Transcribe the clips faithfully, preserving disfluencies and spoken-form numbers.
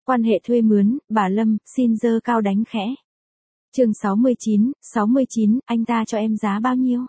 Quan hệ thuê mướn, bà Lâm, xin dơ cao đánh khẽ. Chương sáu mươi chín, sáu mươi chín, anh ta cho em giá bao nhiêu?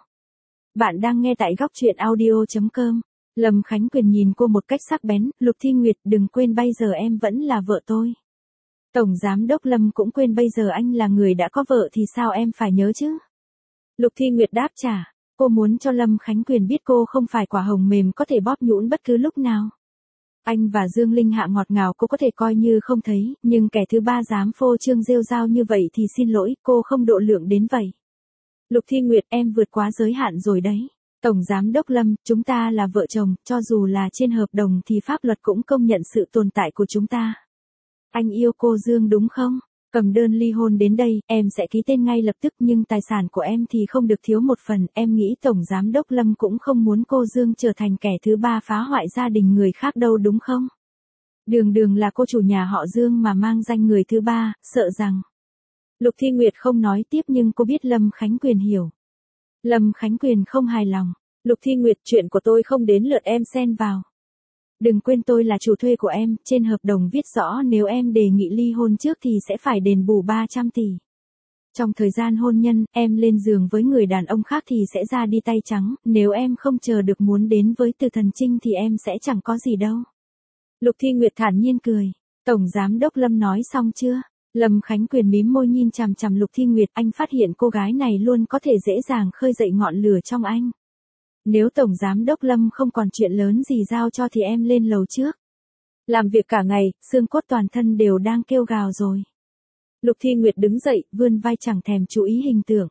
Bạn đang nghe tại góc truyện audio chấm com. Lâm Khánh Quyền nhìn cô một cách sắc bén, Lục Thi Nguyệt, đừng quên bây giờ em vẫn là vợ tôi. Tổng giám đốc Lâm cũng quên bây giờ anh là người đã có vợ thì sao em phải nhớ chứ? Lục Thi Nguyệt đáp trả, cô muốn cho Lâm Khánh Quyền biết cô không phải quả hồng mềm có thể bóp nhũn bất cứ lúc nào. Anh và Dương Linh Hạ ngọt ngào cô có thể coi như không thấy, nhưng kẻ thứ ba dám phô trương rêu rao như vậy thì xin lỗi, cô không độ lượng đến vậy. Lục Thi Nguyệt, em vượt quá giới hạn rồi đấy. Tổng giám đốc Lâm, chúng ta là vợ chồng, cho dù là trên hợp đồng thì pháp luật cũng công nhận sự tồn tại của chúng ta. Anh yêu cô Dương đúng không? Cầm đơn ly hôn đến đây, em sẽ ký tên ngay lập tức, nhưng tài sản của em thì không được thiếu một phần. Em nghĩ Tổng giám đốc Lâm cũng không muốn cô Dương trở thành kẻ thứ ba phá hoại gia đình người khác đâu đúng không? Đường đường là cô chủ nhà họ Dương mà mang danh người thứ ba, sợ rằng. Lục Thi Nguyệt không nói tiếp nhưng cô biết Lâm Khánh Quyền hiểu. Lâm Khánh Quyền không hài lòng. Lục Thi Nguyệt, chuyện của tôi không đến lượt em xen vào. Đừng quên tôi là chủ thuê của em, trên hợp đồng viết rõ nếu em đề nghị ly hôn trước thì sẽ phải đền bù ba trăm tỷ. Trong thời gian hôn nhân, em lên giường với người đàn ông khác thì sẽ ra đi tay trắng, nếu em không chờ được muốn đến với Từ Thần Trinh thì em sẽ chẳng có gì đâu. Lục Thi Nguyệt thản nhiên cười. Tổng giám đốc Lâm nói xong chưa? Lâm Khánh Quyền mím môi nhìn chằm chằm Lục Thi Nguyệt, anh phát hiện cô gái này luôn có thể dễ dàng khơi dậy ngọn lửa trong anh. Nếu Tổng giám đốc Lâm không còn chuyện lớn gì giao cho thì em lên lầu trước. Làm việc cả ngày, xương cốt toàn thân đều đang kêu gào rồi. Lục Thi Nguyệt đứng dậy, vươn vai chẳng thèm chú ý hình tượng.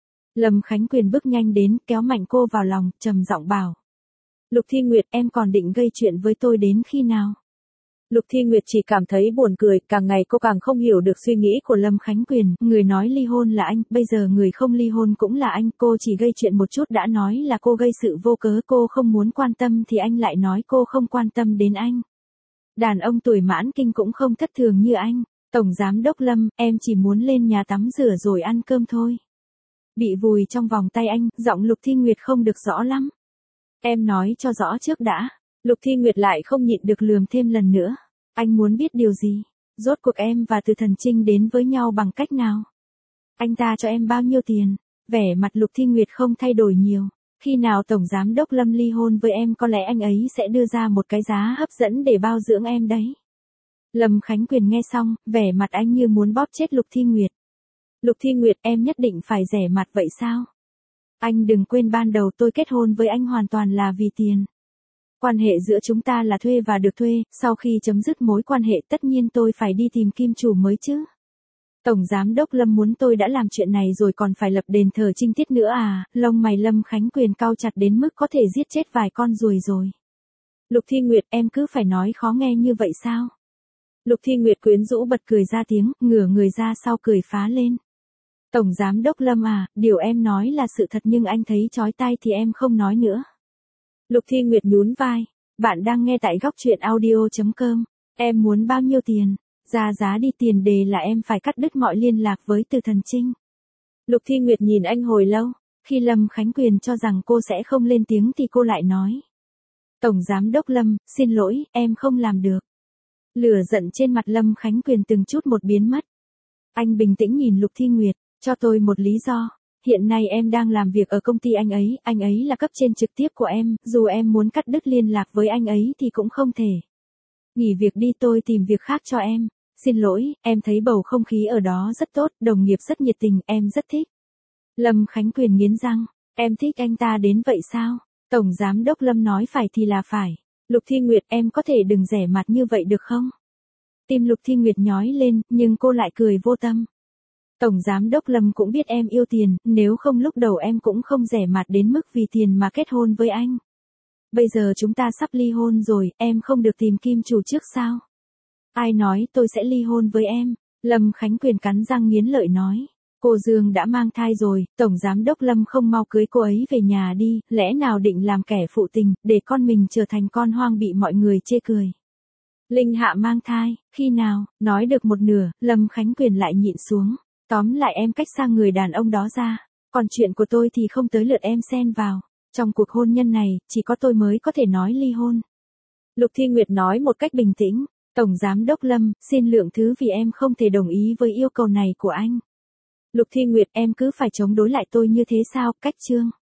Lâm Khánh Quyền bước nhanh đến, kéo mạnh cô vào lòng, trầm giọng bảo. Lục Thi Nguyệt, em còn định gây chuyện với tôi đến khi nào? Lục Thi Nguyệt chỉ cảm thấy buồn cười, càng ngày cô càng không hiểu được suy nghĩ của Lâm Khánh Quyền, người nói ly hôn là anh, bây giờ người không ly hôn cũng là anh, cô chỉ gây chuyện một chút đã nói là cô gây sự vô cớ, cô không muốn quan tâm thì anh lại nói cô không quan tâm đến anh. Đàn ông tuổi mãn kinh cũng không thất thường như anh. Tổng giám đốc Lâm, em chỉ muốn lên nhà tắm rửa rồi ăn cơm thôi. Bị vùi trong vòng tay anh, giọng Lục Thi Nguyệt không được rõ lắm. Em nói cho rõ trước đã. Lục Thi Nguyệt lại không nhịn được lườm thêm lần nữa. Anh muốn biết điều gì? Rốt cuộc em và Từ Thần Trinh đến với nhau bằng cách nào? Anh ta cho em bao nhiêu tiền? Vẻ mặt Lục Thi Nguyệt không thay đổi nhiều. Khi nào Tổng giám đốc Lâm ly hôn với em có lẽ anh ấy sẽ đưa ra một cái giá hấp dẫn để bao dưỡng em đấy. Lâm Khánh Quyền nghe xong, vẻ mặt anh như muốn bóp chết Lục Thi Nguyệt. Lục Thi Nguyệt, em nhất định phải rẻ mặt vậy sao? Anh đừng quên ban đầu tôi kết hôn với anh hoàn toàn là vì tiền. Quan hệ giữa chúng ta là thuê và được thuê, sau khi chấm dứt mối quan hệ tất nhiên tôi phải đi tìm kim chủ mới chứ. Tổng giám đốc Lâm muốn tôi đã làm chuyện này rồi còn phải lập đền thờ trinh tiết nữa à? Lông mày Lâm Khánh Quyền cau chặt đến mức có thể giết chết vài con ruồi rồi. Lục Thi Nguyệt, em cứ phải nói khó nghe như vậy sao? Lục Thi Nguyệt quyến rũ bật cười ra tiếng, ngửa người ra sau cười phá lên. Tổng giám đốc Lâm à, điều em nói là sự thật nhưng anh thấy chói tai thì em không nói nữa. Lục Thi Nguyệt nhún vai. Bạn đang nghe tại góc truyện audio chấm com. Em muốn bao nhiêu tiền? Ra giá đi, tiền đề là em phải cắt đứt mọi liên lạc với Từ Thần Trinh. Lục Thi Nguyệt nhìn anh hồi lâu. Khi Lâm Khánh Quyền cho rằng cô sẽ không lên tiếng thì cô lại nói. Tổng giám đốc Lâm, xin lỗi, em không làm được. Lửa giận trên mặt Lâm Khánh Quyền từng chút một biến mất. Anh bình tĩnh nhìn Lục Thi Nguyệt, cho tôi một lý do. Hiện nay em đang làm việc ở công ty anh ấy, anh ấy là cấp trên trực tiếp của em, dù em muốn cắt đứt liên lạc với anh ấy thì cũng không thể. Nghỉ việc đi, tôi tìm việc khác cho em. Xin lỗi, em thấy bầu không khí ở đó rất tốt, đồng nghiệp rất nhiệt tình, em rất thích. Lâm Khánh Quyền nghiến răng, em thích anh ta đến vậy sao? Tổng giám đốc Lâm nói phải thì là phải. Lục Thi Nguyệt, em có thể đừng rẻ mặt như vậy được không? Tim Lục Thi Nguyệt nhói lên, nhưng cô lại cười vô tâm. Tổng giám đốc Lâm cũng biết em yêu tiền, nếu không lúc đầu em cũng không rẻ mặt đến mức vì tiền mà kết hôn với anh. Bây giờ chúng ta sắp ly hôn rồi, em không được tìm kim chủ trước sao? Ai nói tôi sẽ ly hôn với em? Lâm Khánh Quyền cắn răng nghiến lợi nói. Cô Dương đã mang thai rồi, Tổng giám đốc Lâm không mau cưới cô ấy về nhà đi, lẽ nào định làm kẻ phụ tình, để con mình trở thành con hoang bị mọi người chê cười. Linh Hạ mang thai, khi nào? Nói được một nửa, Lâm Khánh Quyền lại nhịn xuống. Tóm lại em cách xa người đàn ông đó ra, còn chuyện của tôi thì không tới lượt em xen vào. Trong cuộc hôn nhân này, chỉ có tôi mới có thể nói ly hôn. Lục Thi Nguyệt nói một cách bình tĩnh. Tổng Giám đốc Lâm, xin lượng thứ vì em không thể đồng ý với yêu cầu này của anh. Lục Thi Nguyệt, em cứ phải chống đối lại tôi như thế sao, cách chương.